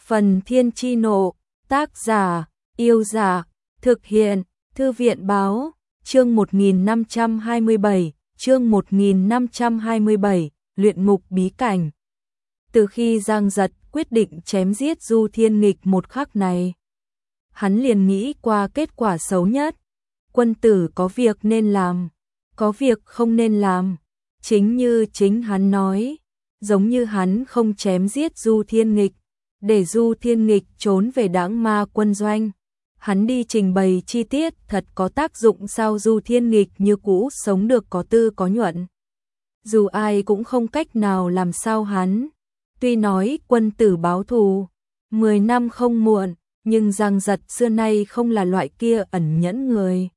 Phần Thiên Chi Nộ, tác giả, Yêu Giả, thực hiện, Thư viện Báo, chương 1527, luyện ngục bí cảnh. Từ khi Giang Giật quyết định chém giết Du Thiên Nghịch một khắc này, hắn liền nghĩ qua kết quả xấu nhất. Quân tử có việc nên làm, có việc không nên làm. Chính như chính hắn nói, giống như hắn không chém giết Du Thiên Nghịch, để Du Thiên Nghịch trốn về Đãng Ma quân doanh. Hắn đi trình bày chi tiết thật có tác dụng sao? Du Thiên Nghịch như cũ sống được có tư có nhuận. Dù ai cũng không cách nào làm sao hắn. Tuy nói quân tử báo thù 10 năm không muộn, nhưng Giang Giật xưa nay không là loại kia ẩn nhẫn người.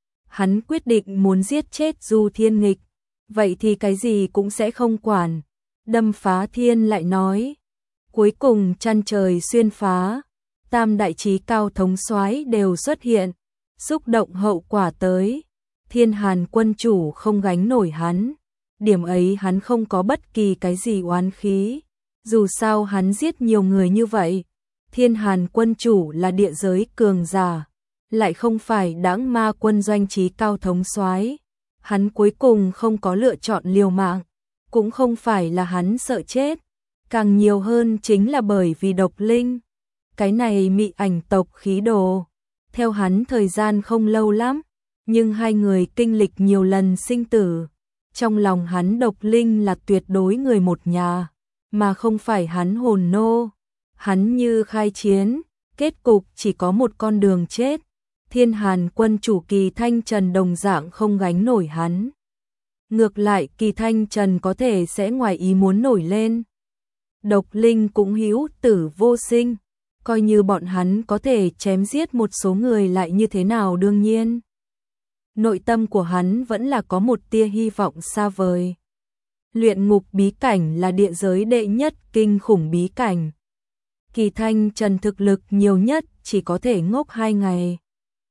Hắn quyết định muốn giết chết Du Thiên Nghịch, vậy thì cái gì cũng sẽ không quản. Đâm Phá Thiên lại nói, cuối cùng chăn trời xuyên phá, tam đại chí cao thống soái đều xuất hiện, xúc động hậu quả tới. Thiên Hàn quân chủ không gánh nổi hắn, điểm ấy hắn không có bất kỳ cái gì oán khí. Dù sao hắn giết nhiều người như vậy, Thiên Hàn quân chủ là địa giới cường giả, lại không phải Đãng Ma quân doanh chí cao thống soái. Hắn cuối cùng không có lựa chọn liều mạng, cũng không phải là hắn sợ chết, càng nhiều hơn chính là bởi vì Độc Linh. Cái này Mị Ảnh tộc khí đồ, theo hắn thời gian không lâu lắm, nhưng hai người kinh lịch nhiều lần sinh tử. Trong lòng hắn Độc Linh là tuyệt đối người một nhà, mà không phải hắn hồn nô. Hắn như khai chiến, kết cục chỉ có một con đường chết. Thiên Hàn quân chủ Kỳ Thanh Trần đồng dạng không gánh nổi hắn. Ngược lại Kỳ Thanh Trần có thể sẽ ngoài ý muốn nổi lên. Độc Linh cũng hữu tử vô sinh, coi như bọn hắn có thể chém giết một số người lại như thế nào? Đương nhiên, nội tâm của hắn vẫn là có một tia hy vọng xa vời. Luyện ngục bí cảnh là địa giới đệ nhất kinh khủng bí cảnh. Kỳ Thanh Trần thực lực nhiều nhất chỉ có thể ngốc 2 ngày.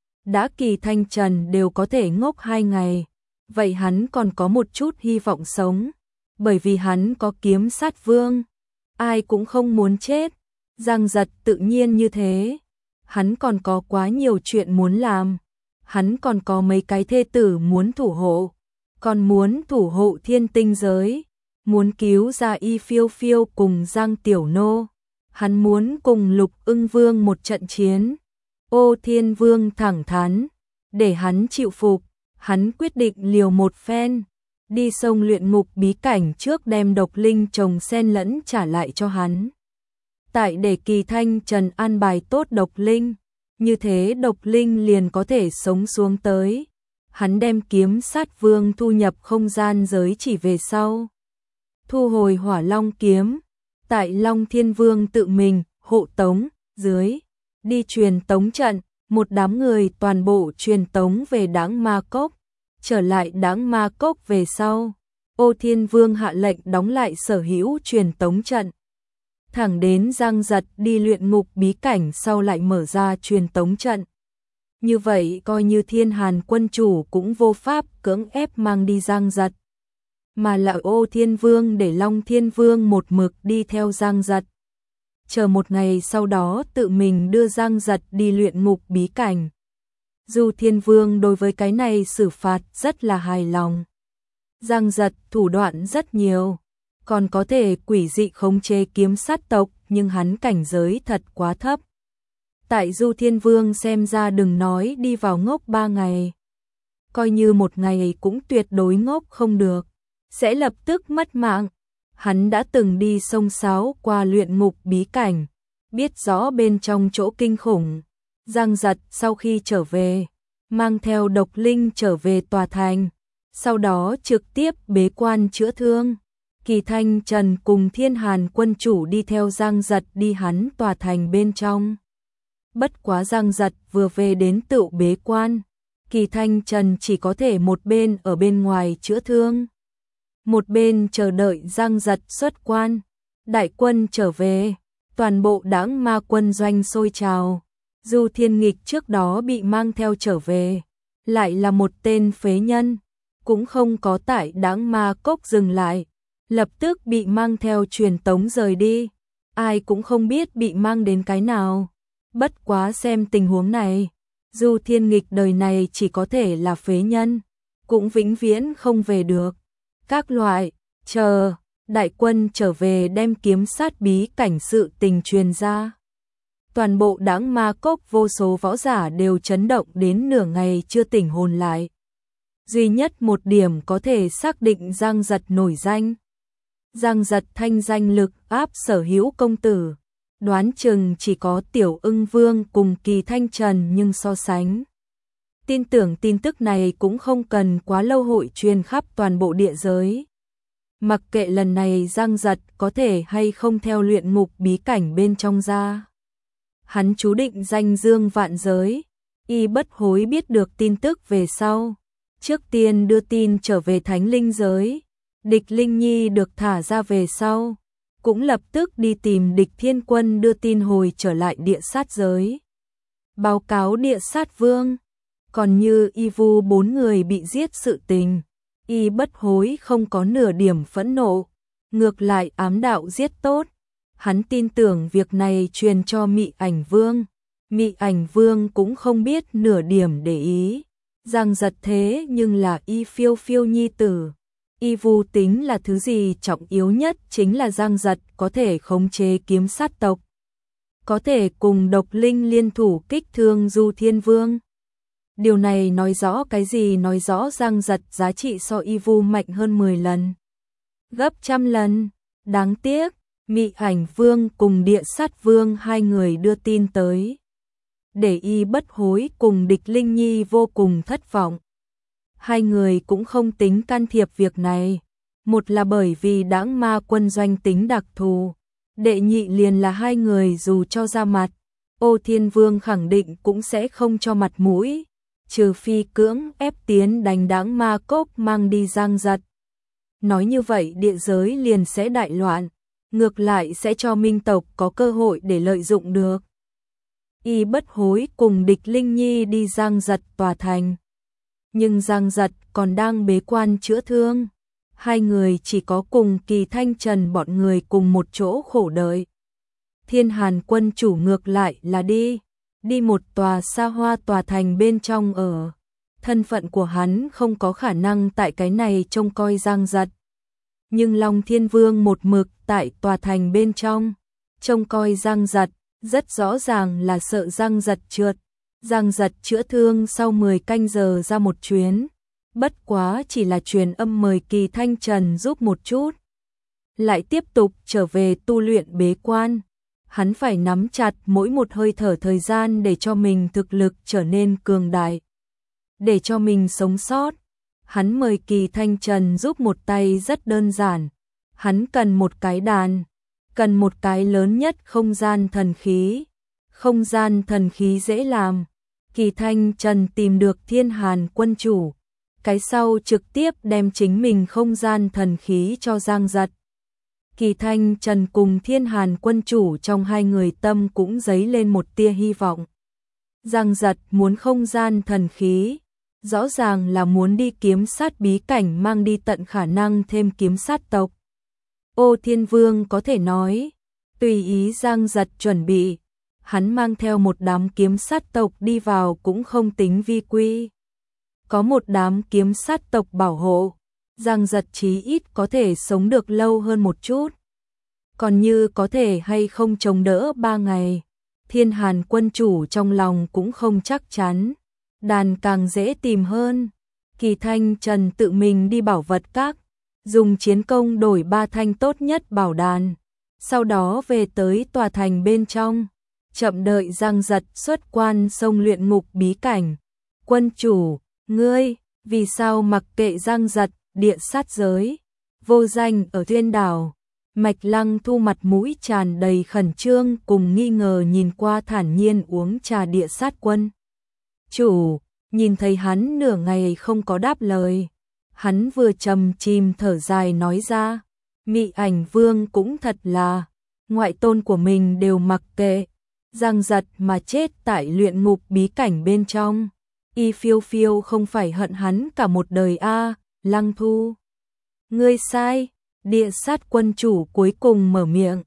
Đã Kỳ Thanh Trần đều có thể ngốc 2 ngày, vậy hắn còn có một chút hy vọng sống, bởi vì hắn có Kiếm Sát Vương. Ai cũng không muốn chết, Giang Giật tự nhiên như thế. Hắn còn có quá nhiều chuyện muốn làm, hắn còn có mấy cái thê tử muốn thủ hộ, còn muốn thủ hộ Thiên Tinh giới, muốn cứu ra Y Phiêu Phiêu cùng Giang Tiểu Nô. Hắn muốn cùng Lục Ưng Vương một trận chiến. Ô Thiên Vương thẳng thắn, để hắn chịu phục, hắn quyết định liều một phen, đi sông luyện ngục bí cảnh trước đem Độc Linh trồng xen lẫn trả lại cho hắn. Tại để Kỳ Thanh Trần an bài tốt Độc Linh, như thế Độc Linh liền có thể sống xuống tới. Hắn đem Kiếm Sát Vương thu nhập không gian giới chỉ về sau, thu hồi Hỏa Long kiếm, tại Long Thiên Vương tự mình hộ tống dưới đi truyền tống trận, một đám người toàn bộ truyền tống về Đãng Ma Cốc. Trở lại Đãng Ma Cốc về sau, Ô Thiên Vương hạ lệnh đóng lại sở hữu truyền tống trận. Thẳng đến Giang Giật đi luyện ngục bí cảnh sau lại mở ra truyền tống trận. Như vậy coi như Thiên Hàn quân chủ cũng vô pháp cưỡng ép mang đi Giang Giật, mà là Ô Thiên Vương để Long Thiên Vương một mực đi theo Giang Giật. Chờ một ngày sau đó tự mình đưa Giang Giật đi luyện ngục bí cảnh. Du Thiên Vương đối với cái này xử phạt rất là hài lòng. Giang Giật thủ đoạn rất nhiều, còn có thể quỷ dị khống chế kiếm sát tộc, nhưng hắn cảnh giới thật quá thấp. Tại Du Thiên Vương xem ra đừng nói đi vào ngốc 3 ngày, coi như một ngày cũng tuyệt đối ngốc không được, sẽ lập tức mất mạng. Hắn đã từng đi sông sáo qua luyện ngục bí cảnh, biết rõ bên trong chỗ kinh khủng. Giang Giật sau khi trở về, mang theo Độc Linh trở về tòa thành, sau đó trực tiếp bế quan chữa thương. Kỳ Thanh Trần cùng Thiên Hàn quân chủ đi theo Giang Giật đi hắn tòa thành bên trong. Bất quá Giang Giật vừa về đến tựu bế quan, Kỳ Thanh Trần chỉ có thể một bên ở bên ngoài chữa thương, một bên chờ đợi Giang Giật xuất quan. Đại quân trở về, toàn bộ Đãng Ma quân doanh sôi trào. Du Thiên Nghịch trước đó bị mang theo trở về, lại là một tên phế nhân, cũng không có tại Đãng Ma Cốc dừng lại, lập tức bị mang theo truyền tống rời đi. ai cũng không biết bị mang đến cái nào. Bất quá xem tình huống này, Du Thiên Nghịch đời này chỉ có thể là phế nhân, cũng vĩnh viễn không về được. Các loại, chờ, đại quân trở về đem kiếm sát bí cảnh sự tình truyền ra. Toàn bộ Đãng Ma Cốc vô số võ giả đều chấn động đến nửa ngày chưa tỉnh hồn lại. Duy nhất một điểm có thể xác định Giang Giật nổi danh. Giang Giật thanh danh lực áp Sở Hữu công tử, đoán chừng chỉ có Tiểu Ưng Vương cùng Kỳ Thanh Trần, nhưng so sánh. Tin tưởng tin tức này cũng không cần quá lâu hội truyền khắp toàn bộ địa giới. Mặc kệ lần này Giang Giật có thể hay không theo luyện ngục bí cảnh bên trong ra. Hắn chú định danh dương vạn giới, Y Bất Hối biết được tin tức về sau. Trước tiên đưa tin trở về Thánh Linh giới, Địch Linh Nhi được thả ra về sau, cũng lập tức đi tìm Địch Thiên Quân đưa tin hồi trở lại địa sát giới. Báo cáo địa sát vương, còn như Y Vu 4 người bị giết sự tình, Y Bất Hối không có nửa điểm phẫn nộ, ngược lại ám đạo giết tốt. Hắn tin tưởng việc này truyền cho Mị Ảnh Vương. Mị Ảnh Vương cũng không biết nửa điểm để ý. Giang Giật thế nhưng là Y Phiêu Phiêu nhi tử. Y Vu tính là thứ gì trọng yếu nhất chính là Giang Giật có thể khống chế kiếm sát tộc. Có thể cùng độc linh liên thủ kích thương Du Thiên Vương. Điều này nói rõ cái gì? Nói rõ Giang Giật giá trị so Y Vu mạnh hơn 10 lần. Gấp trăm lần. Đáng tiếc, Mị Ảnh Vương cùng Địa Sát Vương hai người đưa tin tới, để Y Bất Hối cùng Địch Linh Nhi vô cùng thất vọng. Hai người cũng không tính can thiệp việc này, một là bởi vì Đãng Ma quân doanh tính đặc thù, đệ nhị liền là hai người dù cho ra mặt, Ô Thiên Vương khẳng định cũng sẽ không cho mặt mũi, trừ phi cưỡng ép tiến đánh Đãng Ma Cốc mang đi Giang Giật. Nói như vậy địa giới liền sẽ đại loạn, ngược lại sẽ cho Minh tộc có cơ hội để lợi dụng được. Y Bất Hối cùng Địch Linh Nhi đi Giang Giật tòa thành. Nhưng Giang Giật còn đang bế quan chữa thương. Hai người chỉ có cùng Kỳ Thanh Trần bọn người cùng một chỗ khổ đợi. Thiên Hàn quân chủ ngược lại là đi một tòa xa hoa tòa thành bên trong ở. Thân phận của hắn không có khả năng tại cái này trông coi Giang Giật. Nhưng Long Thiên Vương một mực tại tòa thành bên trong, trông coi Giang Giật, rất rõ ràng là sợ Giang Giật trượt. Giang Giật chữa thương sau 10 canh giờ ra một chuyến, bất quá chỉ là truyền âm mời Kỳ Thanh Trần giúp một chút. Lại tiếp tục trở về tu luyện bế quan, hắn phải nắm chặt mỗi một hơi thở thời gian để cho mình thực lực trở nên cường đại. Để cho mình sống sót, hắn mời Kỳ Thanh Trần giúp một tay rất đơn giản. Hắn cần một cái đàn, cần một cái lớn nhất không gian thần khí. Không gian thần khí dễ làm. Kỳ Thanh Trần tìm được Thiên Hàn quân chủ. Cái sau trực tiếp đem chính mình không gian thần khí cho Giang Giật. Kỳ Thanh Trần cùng Thiên Hàn quân chủ trong hai người tâm cũng dấy lên một tia hy vọng. Giang Giật muốn không gian thần khí, rõ ràng là muốn đi kiếm sát bí cảnh mang đi tận khả năng thêm kiếm sát tộc. Ô Thiên Vương có thể nói, tùy ý Giang Giật chuẩn bị, hắn mang theo một đám kiếm sát tộc đi vào cũng không tính vi quy. Có một đám kiếm sát tộc bảo hộ, Giang Giật chí ít có thể sống được lâu hơn một chút. Còn như có thể hay không chống đỡ 3 ngày, Thiên Hàn quân chủ trong lòng cũng không chắc chắn. Đàn càng dễ tìm hơn. Kỳ Thanh Trần tự mình đi bảo vật các, dùng chiến công đổi 3 thanh tốt nhất bảo đàn, sau đó về tới tòa thành bên trong, chậm đợi Giang Giật xuất quan xông luyện ngục bí cảnh. Quân chủ, ngươi, vì sao mặc kệ Giang Giật, địa sát giới, vô danh ở Tuyên Đảo? Mạch Lăng Thu mặt mũi tràn đầy khẩn trương cùng nghi ngờ nhìn qua thản nhiên uống trà địa sát quân chủ, nhìn thấy hắn nửa ngày không có đáp lời. Hắn vừa trầm chìm thở dài nói ra, Mị Ảnh Vương cũng thật là, ngoại tôn của mình đều mặc kệ, Giang Giật mà chết tại luyện ngục bí cảnh bên trong. Y Phiêu Phiêu không phải hận hắn cả một đời a. Lăng Thu, ngươi sai. Địa sát quân chủ cuối cùng mở miệng,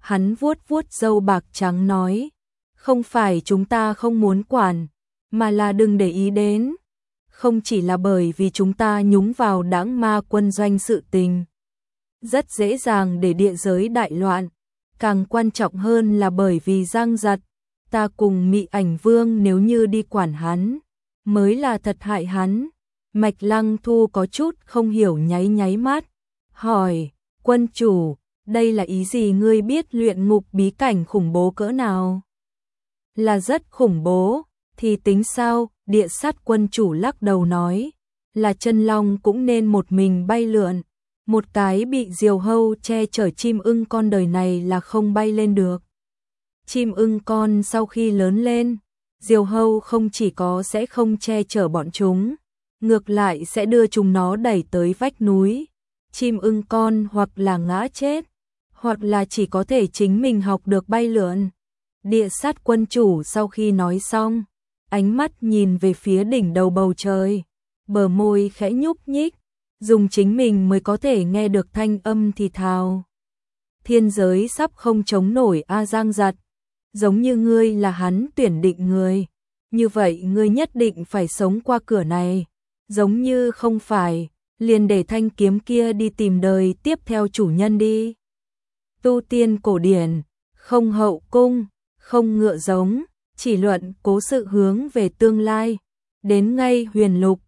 Hắn vuốt vuốt râu bạc trắng nói, không phải chúng ta không muốn quản, mà là đừng để ý đến. Không chỉ là bởi vì chúng ta nhúng vào đãng ma quân doanh sự tình, rất dễ dàng để địa giới đại loạn, càng quan trọng hơn là bởi vì Giang Giật, ta cùng Mị Ảnh Vương nếu như đi quản hắn, mới là thật hại hắn. Mạch Lăng Thu có chút không hiểu nháy nháy mắt, hỏi, quân chủ, đây là ý gì? Ngươi biết luyện ngục bí cảnh khủng bố cỡ nào? Là rất khủng bố, thì tính sao? Địa sát quân chủ lắc đầu nói, là chân long cũng nên một mình bay lượn, một cái bị diều hâu che chở chim ưng con đời này là không bay lên được. Chim ưng con sau khi lớn lên, diều hâu không chỉ có sẽ không che chở bọn chúng, ngược lại sẽ đưa chúng nó đẩy tới vách núi. Chim ưng con hoặc là ngã chết, hoặc là chỉ có thể chính mình học được bay lượn. Địa sát quân chủ sau khi nói xong, ánh mắt nhìn về phía đỉnh đầu bầu trời, bờ môi khẽ nhúc nhích, dùng chính mình mới có thể nghe được thanh âm thì thào. Thiên giới sắp không chống nổi a Giang Giật, giống như ngươi là hắn tuyển định người, như vậy ngươi nhất định phải sống qua cửa này, giống như không phải, liền để thanh kiếm kia đi tìm đời tiếp theo chủ nhân đi. Tu tiên cổ điển, không hậu cung, không ngựa giống, chỉ luận cố sự hướng về tương lai, đến ngay huyền lục,